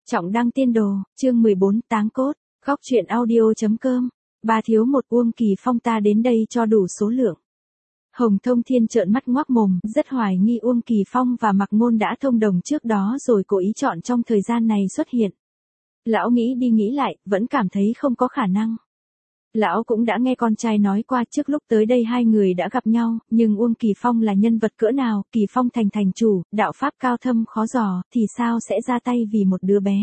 Trọng đăng tiên đồ, chương 14 táng cốt, góc truyện audio.com, ba thiếu một Uông Kỳ Phong ta đến đây cho đủ số lượng. Hồng Thông Thiên trợn mắt ngoác mồm, rất hoài nghi Uông Kỳ Phong và Mạc Ngôn đã thông đồng trước đó rồi cố ý chọn trong thời gian này xuất hiện. Lão nghĩ đi nghĩ lại, vẫn cảm thấy không có khả năng. Lão cũng đã nghe con trai nói qua trước lúc tới đây hai người đã gặp nhau, nhưng Uông Kỳ Phong là nhân vật cỡ nào, Kỳ Phong thành chủ, đạo pháp cao thâm khó dò, thì sao sẽ ra tay vì một đứa bé.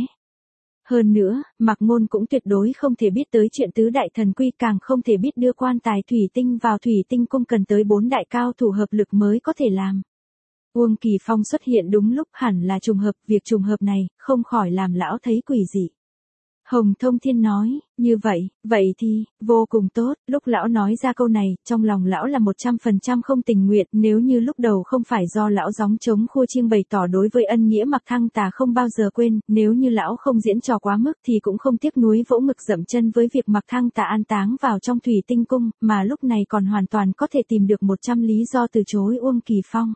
Hơn nữa, Mạc Ngôn cũng tuyệt đối không thể biết tới chuyện tứ đại thần quy, càng không thể biết đưa quan tài thủy tinh vào thủy tinh cung cần tới 4 đại cao thủ hợp lực mới có thể làm. Uông Kỳ Phong xuất hiện đúng lúc hẳn là trùng hợp, việc trùng hợp này không khỏi làm lão thấy quỷ dị. Hồng Thông Thiên nói, như vậy thì, vô cùng tốt, lúc lão nói ra câu này, trong lòng lão là 100% không tình nguyện, nếu như lúc đầu không phải do lão gióng trống khua chiêng bày tỏ đối với ân nghĩa Mạc Thăng Tà không bao giờ quên, nếu như lão không diễn trò quá mức thì cũng không tiếc nuối vỗ ngực dậm chân với việc Mạc Thăng Tà an táng vào trong thủy tinh cung, mà lúc này còn hoàn toàn có thể tìm được 100 lý do từ chối Uông Kỳ Phong.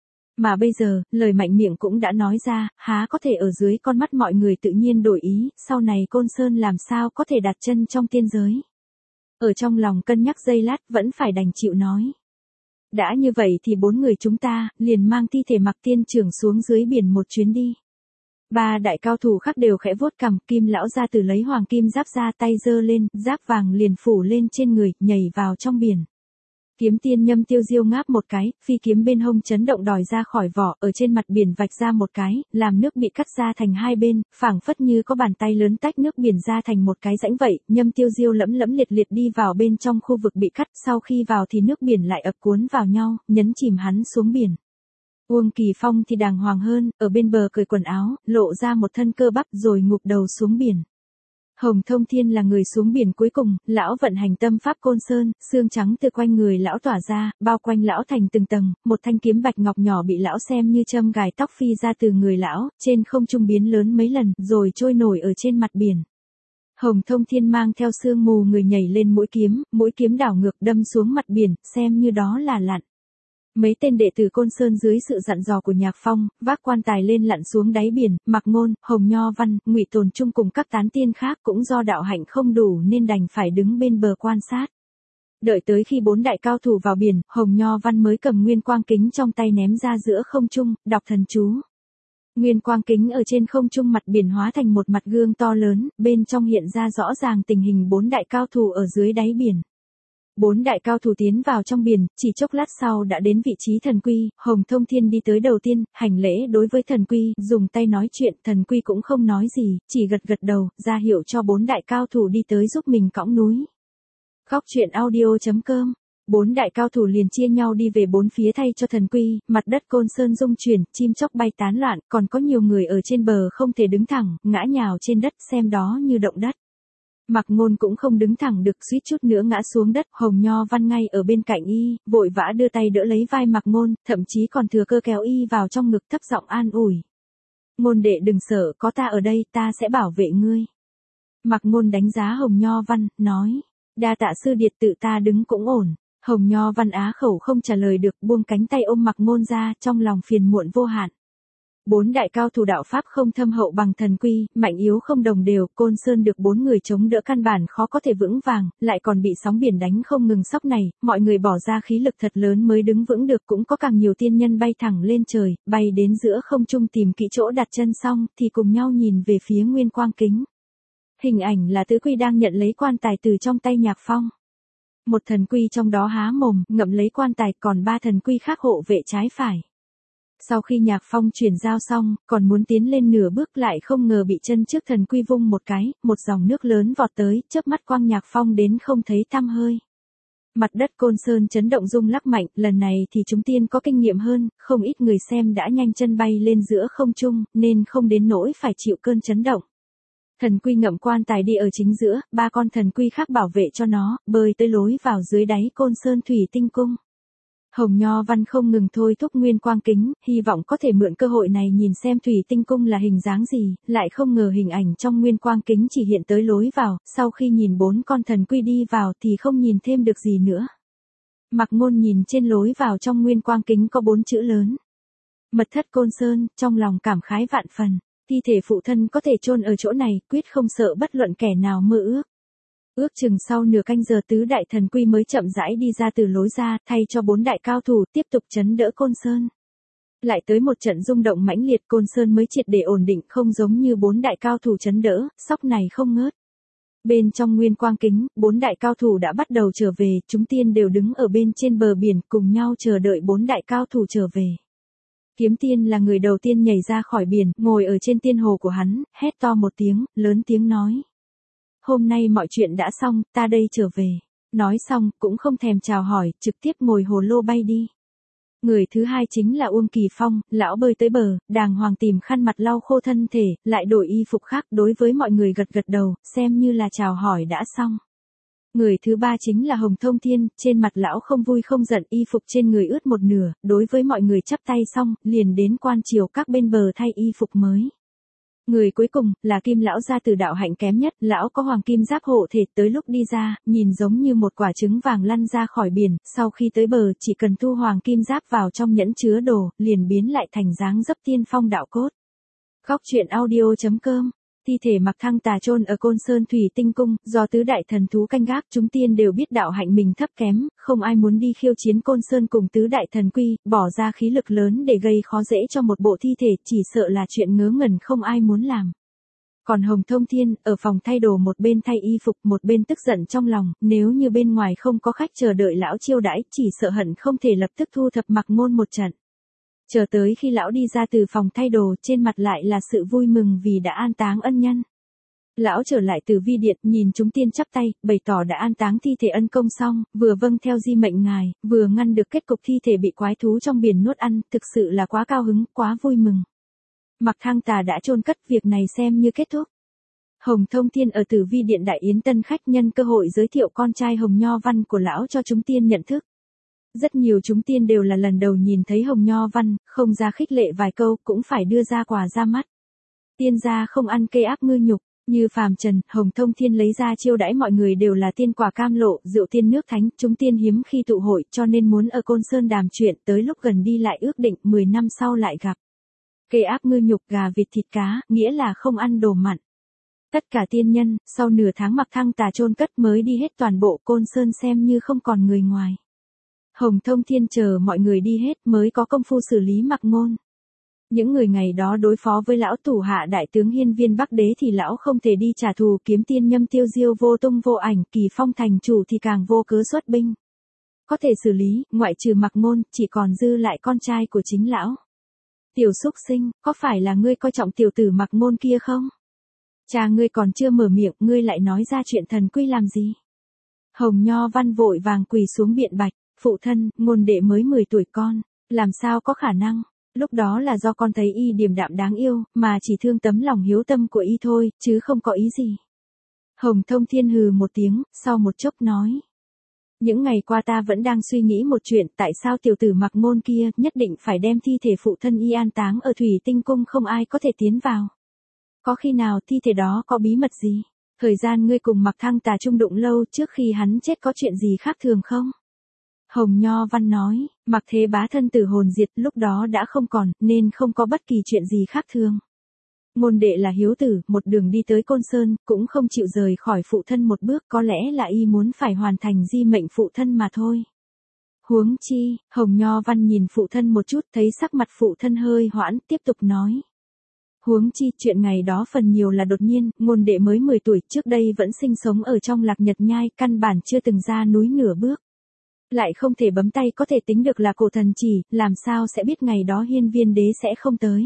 Mà bây giờ, lời mạnh miệng cũng đã nói ra, há có thể ở dưới con mắt mọi người tự nhiên đổi ý, sau này Côn Sơn làm sao có thể đặt chân trong tiên giới. Ở trong lòng cân nhắc giây lát vẫn phải đành chịu nói. Đã như vậy thì 4 người chúng ta, liền mang thi thể Mạc Tiên Trưởng xuống dưới biển một chuyến đi. 3 đại cao thủ khác đều khẽ vuốt cằm, Kim lão gia tử lấy hoàng kim giáp ra tay giơ lên, giáp vàng liền phủ lên trên người, nhảy vào trong biển. Kiếm tiên Nhâm Tiêu Diêu ngáp một cái, phi kiếm bên hông chấn động đòi ra khỏi vỏ, ở trên mặt biển vạch ra một cái, làm nước bị cắt ra thành hai bên, phảng phất như có bàn tay lớn tách nước biển ra thành một cái rãnh vậy. Nhâm Tiêu Diêu lẫm liệt đi vào bên trong khu vực bị cắt, sau khi vào thì nước biển lại ập cuốn vào nhau, nhấn chìm hắn xuống biển. Uông Kỳ Phong thì đàng hoàng hơn, ở bên bờ cởi quần áo, lộ ra một thân cơ bắp rồi ngụp đầu xuống biển. Hồng Thông Thiên là người xuống biển cuối cùng, lão vận hành tâm pháp Côn Sơn, xương trắng từ quanh người lão tỏa ra, bao quanh lão thành từng tầng, một thanh kiếm bạch ngọc nhỏ bị lão xem như châm gài tóc phi ra từ người lão, trên không trung biến lớn mấy lần, rồi trôi nổi ở trên mặt biển. Hồng Thông Thiên mang theo sương mù người nhảy lên mũi kiếm đảo ngược đâm xuống mặt biển, xem như đó là lặn. Mấy tên đệ tử Côn Sơn dưới sự dặn dò của Nhạc Phong, vác quan tài lên lặn xuống đáy biển, Mạc Ngôn, Hồng Nho Văn, Ngụy Tồn Trung cùng các tán tiên khác cũng do đạo hạnh không đủ nên đành phải đứng bên bờ quan sát. Đợi tới khi 4 đại cao thủ vào biển, Hồng Nho Văn mới cầm nguyên quang kính trong tay ném ra giữa không trung, đọc thần chú. Nguyên quang kính ở trên không trung mặt biển hóa thành một mặt gương to lớn, bên trong hiện ra rõ ràng tình hình 4 đại cao thủ ở dưới đáy biển. 4 đại cao thủ tiến vào trong biển, chỉ chốc lát sau đã đến vị trí thần quy, Hồng Thông Thiên đi tới đầu tiên, hành lễ đối với thần quy, dùng tay nói chuyện, thần quy cũng không nói gì, chỉ gật đầu, ra hiệu cho 4 đại cao thủ đi tới giúp mình cõng núi. Góc truyện audio.com, 4 đại cao thủ liền chia nhau đi về 4 phía thay cho thần quy, mặt đất Côn Sơn rung chuyển, chim chóc bay tán loạn, còn có nhiều người ở trên bờ không thể đứng thẳng, ngã nhào trên đất xem đó như động đất. Mạc Ngôn cũng không đứng thẳng được, suýt chút nữa ngã xuống đất, Hồng Nho Văn ngay ở bên cạnh y, vội vã đưa tay đỡ lấy vai Mạc Ngôn, thậm chí còn thừa cơ kéo y vào trong ngực thấp giọng an ủi. Ngôn đệ đừng sợ, có ta ở đây, ta sẽ bảo vệ ngươi. Mạc Ngôn đánh giá Hồng Nho Văn, nói, đa tạ sư điệt, tự ta đứng cũng ổn. Hồng Nho Văn á khẩu không trả lời được, buông cánh tay ôm Mạc Ngôn ra, trong lòng phiền muộn vô hạn. 4 đại cao thủ đạo pháp không thâm hậu bằng thần quy, mạnh yếu không đồng đều, Côn Sơn được 4 người chống đỡ căn bản khó có thể vững vàng, lại còn bị sóng biển đánh không ngừng sóc này, mọi người bỏ ra khí lực thật lớn mới đứng vững được, cũng có càng nhiều tiên nhân bay thẳng lên trời, bay đến giữa không trung tìm kỹ chỗ đặt chân xong, thì cùng nhau nhìn về phía nguyên quang kính. Hình ảnh là tứ quy đang nhận lấy quan tài từ trong tay Nhạc Phong. Một thần quy trong đó há mồm, ngậm lấy quan tài, còn 3 thần quy khác hộ vệ trái phải. Sau khi Nhạc Phong chuyển giao xong, còn muốn tiến lên nửa bước lại không ngờ bị chân trước thần quy vung một cái, một dòng nước lớn vọt tới, chớp mắt quăng Nhạc Phong đến không thấy tăm hơi. Mặt đất Côn Sơn chấn động rung lắc mạnh, lần này thì chúng tiên có kinh nghiệm hơn, không ít người xem đã nhanh chân bay lên giữa không trung, nên không đến nỗi phải chịu cơn chấn động. Thần quy ngậm quan tài đi ở chính giữa, 3 con thần quy khác bảo vệ cho nó, bơi tới lối vào dưới đáy Côn Sơn thủy tinh cung. Hồng Nho Văn không ngừng thôi thúc nguyên quang kính, hy vọng có thể mượn cơ hội này nhìn xem thủy tinh cung là hình dáng gì, lại không ngờ hình ảnh trong nguyên quang kính chỉ hiện tới lối vào, sau khi nhìn 4 con thần quy đi vào thì không nhìn thêm được gì nữa. Mạc Ngôn nhìn trên lối vào trong nguyên quang kính có 4 chữ lớn. Mật thất Côn Sơn, trong lòng cảm khái vạn phần. Thi thể phụ thân có thể chôn ở chỗ này, quyết không sợ bất luận kẻ nào mơ ước. Ước chừng sau nửa canh giờ tứ đại thần quy mới chậm rãi đi ra từ lối ra, thay cho 4 đại cao thủ tiếp tục trấn đỡ Côn Sơn. Lại tới một trận rung động mãnh liệt, Côn Sơn mới triệt để ổn định, không giống như 4 đại cao thủ trấn đỡ, sóc này không ngớt. Bên trong nguyên quang kính, 4 đại cao thủ đã bắt đầu trở về, chúng tiên đều đứng ở bên trên bờ biển cùng nhau chờ đợi 4 đại cao thủ trở về. Kiếm tiên là người đầu tiên nhảy ra khỏi biển, ngồi ở trên tiên hồ của hắn, hét to một tiếng, lớn tiếng nói. Hôm nay mọi chuyện đã xong, ta đây trở về. Nói xong, cũng không thèm chào hỏi, trực tiếp ngồi hồ lô bay đi. Người thứ hai chính là Uông Kỳ Phong, lão bơi tới bờ, đàng hoàng tìm khăn mặt lau khô thân thể, lại đổi y phục khác, đối với mọi người gật gật đầu, xem như là chào hỏi đã xong. Người thứ ba chính là Hồng Thông Thiên, trên mặt lão không vui không giận, y phục trên người ướt một nửa, đối với mọi người chắp tay xong, liền đến quan triều các bên bờ thay y phục mới. Người cuối cùng, là Kim lão gia từ đạo hạnh kém nhất, lão có hoàng kim giáp hộ thể, tới lúc đi ra, nhìn giống như một quả trứng vàng lăn ra khỏi biển, sau khi tới bờ chỉ cần thu hoàng kim giáp vào trong nhẫn chứa đồ, liền biến lại thành dáng dấp tiên phong đạo cốt. Góc truyện audio.com. Thi thể Mạc Thăng Tà chôn ở Côn Sơn Thủy Tinh Cung, do tứ đại thần thú canh gác, chúng tiên đều biết đạo hạnh mình thấp kém, không ai muốn đi khiêu chiến Côn Sơn cùng tứ đại thần quy, bỏ ra khí lực lớn để gây khó dễ cho một bộ thi thể, chỉ sợ là chuyện ngớ ngẩn không ai muốn làm. Còn Hồng Thông Thiên, ở phòng thay đồ một bên thay y phục, một bên tức giận trong lòng, nếu như bên ngoài không có khách chờ đợi lão chiêu đãi, chỉ sợ hận không thể lập tức thu thập Mạc Ngôn một trận. Chờ tới khi lão đi ra từ phòng thay đồ, trên mặt lại là sự vui mừng vì đã an táng ân nhân. Lão trở lại từ vi điện, nhìn chúng tiên chắp tay, bày tỏ đã an táng thi thể ân công xong, vừa vâng theo di mệnh ngài, vừa ngăn được kết cục thi thể bị quái thú trong biển nuốt ăn, thực sự là quá cao hứng, quá vui mừng. Mạc Thăng Tà đã chôn cất, việc này xem như kết thúc. Hồng Thông Thiên ở Tử Vi Điện đại yến tân khách, nhân cơ hội giới thiệu con trai Hồng Nho Văn của lão cho chúng tiên nhận thức. Rất nhiều chúng tiên đều là lần đầu nhìn thấy Hồng Nho Văn, không ra khích lệ vài câu, cũng phải đưa ra quà ra mắt. Tiên gia không ăn cây áp ngư nhục, như phàm trần, Hồng Thông Thiên lấy ra chiêu đãi mọi người đều là tiên quả cam lộ, rượu tiên nước thánh, chúng tiên hiếm khi tụ hội, cho nên muốn ở Côn Sơn đàm chuyện, tới lúc gần đi lại ước định 10 năm sau lại gặp. Cây áp ngư nhục, gà vịt thịt cá, nghĩa là không ăn đồ mặn. Tất cả tiên nhân, sau nửa tháng Mạc Thăng Tà chôn cất mới đi hết toàn bộ Côn Sơn, xem như không còn người ngoài. Hồng Thông Thiên chờ mọi người đi hết mới có công phu xử lý Mạc Ngôn. Những người ngày đó đối phó với lão thủ hạ đại tướng Hiên Viên Bắc Đế thì lão không thể đi trả thù, kiếm tiên Nhâm Tiêu Diêu vô tung vô ảnh, Kỳ Phong thành chủ thì càng vô cớ xuất binh. Có thể xử lý, ngoại trừ Mạc Ngôn, chỉ còn dư lại con trai của chính lão. Tiểu xúc sinh, có phải là ngươi coi trọng tiểu tử Mạc Ngôn kia không? Cha ngươi còn chưa mở miệng, ngươi lại nói ra chuyện thần quy làm gì? Hồng Nho Văn vội vàng quỳ xuống biện bạch. Phụ thân, Ngôn đệ mới 10 tuổi con, làm sao có khả năng, lúc đó là do con thấy y điềm đạm đáng yêu, mà chỉ thương tấm lòng hiếu tâm của y thôi, chứ không có ý gì. Hồng Thông Thiên hừ một tiếng, sau một chốc nói. Những ngày qua ta vẫn đang suy nghĩ một chuyện, tại sao tiểu tử Mạc Ngôn kia nhất định phải đem thi thể phụ thân y an táng ở Thủy Tinh Cung, không ai có thể tiến vào. Có khi nào thi thể đó có bí mật gì? Thời gian ngươi cùng Mạc Thăng Tà chung đụng lâu, trước khi hắn chết có chuyện gì khác thường không? Hồng Nho Văn nói, Mạc Thế Bá thân tử hồn diệt, lúc đó đã không còn, nên không có bất kỳ chuyện gì khác thường. Ngôn đệ là hiếu tử, một đường đi tới Côn Sơn, cũng không chịu rời khỏi phụ thân một bước, có lẽ là y muốn phải hoàn thành di mệnh phụ thân mà thôi. Huống chi, Hồng Nho Văn nhìn phụ thân một chút, thấy sắc mặt phụ thân hơi hoãn, tiếp tục nói. Huống chi, chuyện ngày đó phần nhiều là đột nhiên, ngôn đệ mới 10 tuổi, trước đây vẫn sinh sống ở trong Lạc Nhật Nhai, căn bản chưa từng ra núi nửa bước. Lại không thể bấm tay có thể tính được là cổ thần chỉ, làm sao sẽ biết ngày đó Hiên Viên Đế sẽ không tới.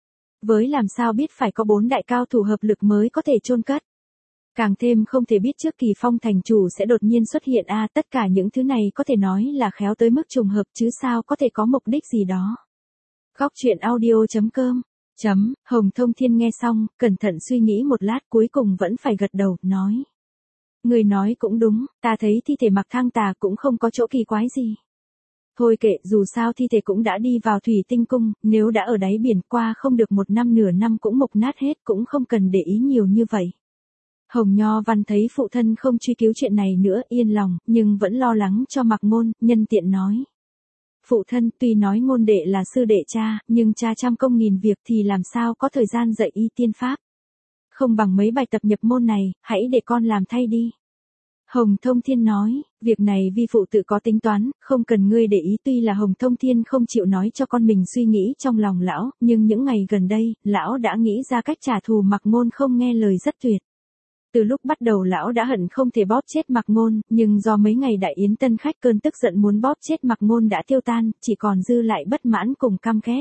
Với làm sao biết phải có 4 đại cao thủ hợp lực mới có thể chôn cất. Càng thêm không thể biết trước Kỳ Phong thành chủ sẽ đột nhiên xuất hiện tất cả những thứ này có thể nói là khéo tới mức trùng hợp chứ sao có thể có mục đích gì đó. Góc truyện audio.com. Hồng Thông Thiên nghe xong, cẩn thận suy nghĩ một lát, cuối cùng vẫn phải gật đầu, nói. Người nói cũng đúng, ta thấy thi thể Mạc Thăng Tà cũng không có chỗ kỳ quái gì. Thôi kệ, dù sao thi thể cũng đã đi vào Thủy Tinh Cung, nếu đã ở đáy biển qua không được 1 năm nửa năm cũng mục nát hết, cũng không cần để ý nhiều như vậy. Hồng Nho Văn thấy phụ thân không truy cứu chuyện này nữa, yên lòng, nhưng vẫn lo lắng cho Mạc Ngôn, nhân tiện nói. Phụ thân tuy nói ngôn đệ là sư đệ cha, nhưng cha trăm công nghìn việc thì làm sao có thời gian dạy y tiên pháp. Không bằng mấy bài tập nhập môn này, hãy để con làm thay đi. Hồng Thông Thiên nói, việc này vi phụ tự có tính toán, không cần ngươi để ý. Tuy là Hồng Thông Thiên không chịu nói cho con mình suy nghĩ trong lòng lão, nhưng những ngày gần đây, lão đã nghĩ ra cách trả thù Mạc Ngôn không nghe lời rất tuyệt. Từ lúc bắt đầu lão đã hận không thể bóp chết Mạc Ngôn, nhưng do mấy ngày đại yến tân khách cơn tức giận muốn bóp chết Mạc Ngôn đã tiêu tan, chỉ còn dư lại bất mãn cùng căm ghét.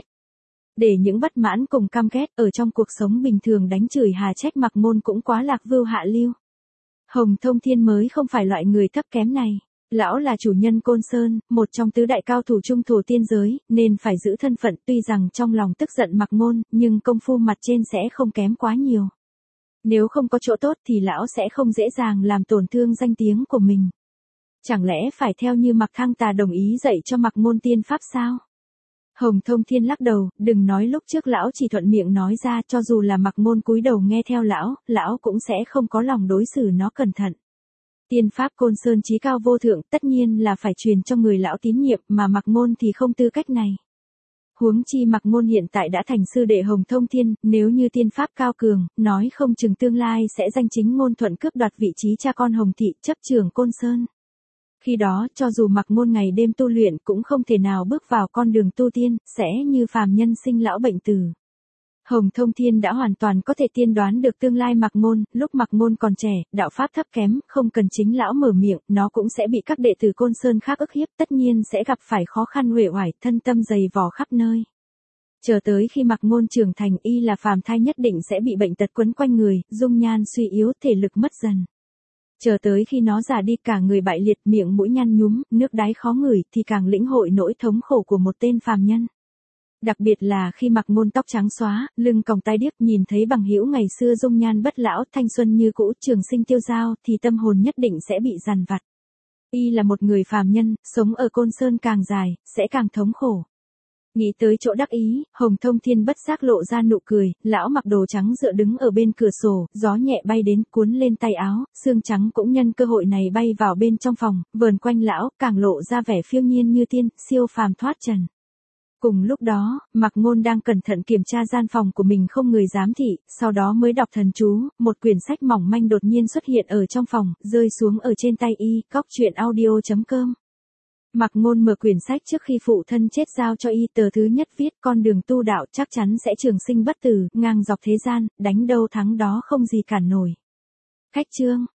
Để những bất mãn cùng căm ghét ở trong cuộc sống bình thường đánh chửi hà trách Mạc Ngôn cũng quá lạc vưu hạ lưu. Hồng Thông Thiên mới không phải loại người thấp kém này. Lão là chủ nhân Côn Sơn, một trong tứ đại cao thủ trung thổ tiên giới, nên phải giữ thân phận. Tuy rằng trong lòng tức giận Mạc Ngôn, nhưng công phu mặt trên sẽ không kém quá nhiều. Nếu không có chỗ tốt thì lão sẽ không dễ dàng làm tổn thương danh tiếng của mình. Chẳng lẽ phải theo như Mạc Thăng Tà đồng ý dạy cho Mạc Ngôn tiên pháp sao? Hồng Thông Thiên lắc đầu, đừng nói lúc trước lão chỉ thuận miệng nói ra, cho dù là Mạc Ngôn cúi đầu nghe theo lão cũng sẽ không có lòng đối xử nó cẩn thận. Tiên pháp Côn Sơn chí cao vô thượng, tất nhiên là phải truyền cho người lão tín nhiệm, mà Mạc Ngôn thì không tư cách này. Huống chi Mạc Ngôn hiện tại đã thành sư đệ Hồng Thông Thiên, nếu như tiên pháp cao cường, nói không chừng tương lai sẽ danh chính ngôn thuận cướp đoạt vị trí cha con Hồng thị chấp trưởng Côn Sơn. Khi đó, cho dù Mạc Ngôn ngày đêm tu luyện cũng không thể nào bước vào con đường tu tiên, sẽ như phàm nhân sinh lão bệnh tử. Hồng Thông Thiên đã hoàn toàn có thể tiên đoán được tương lai Mạc Ngôn, lúc Mạc Ngôn còn trẻ, đạo pháp thấp kém, không cần chính lão mở miệng, nó cũng sẽ bị các đệ tử Côn Sơn khác ức hiếp, tất nhiên sẽ gặp phải khó khăn uể oải, thân tâm dày vò khắp nơi. Chờ tới khi Mạc Ngôn trưởng thành, y là phàm thai nhất định sẽ bị bệnh tật quấn quanh người, dung nhan suy yếu, thể lực mất dần. Chờ tới khi nó già đi cả người bại liệt, miệng mũi nhăn nhúm, nước đáy khó ngửi, thì càng lĩnh hội nỗi thống khổ của một tên phàm nhân. Đặc biệt là khi Mạc Ngôn tóc trắng xóa, lưng còng tai điếc, nhìn thấy bằng hữu ngày xưa dung nhan bất lão, thanh xuân như cũ, trường sinh tiêu dao, thì tâm hồn nhất định sẽ bị dằn vặt. Y là một người phàm nhân, sống ở Côn Sơn càng dài, sẽ càng thống khổ. Nghĩ tới chỗ đắc ý, Hồng Thông Thiên bất giác lộ ra nụ cười, lão mặc đồ trắng dựa đứng ở bên cửa sổ, gió nhẹ bay đến cuốn lên tay áo, sương trắng cũng nhân cơ hội này bay vào bên trong phòng, vờn quanh lão, càng lộ ra vẻ phiêu nhiên như tiên, siêu phàm thoát trần. Cùng lúc đó, Mạc Ngôn đang cẩn thận kiểm tra gian phòng của mình không người giám thị, sau đó mới đọc thần chú, một quyển sách mỏng manh đột nhiên xuất hiện ở trong phòng, rơi xuống ở trên tay y, coctruyện.audio.com. Mạc Ngôn mở quyển sách trước khi phụ thân chết giao cho y, tờ thứ nhất viết con đường tu đạo chắc chắn sẽ trường sinh bất tử, ngang dọc thế gian, đánh đâu thắng đó không gì cản nổi. Khách chương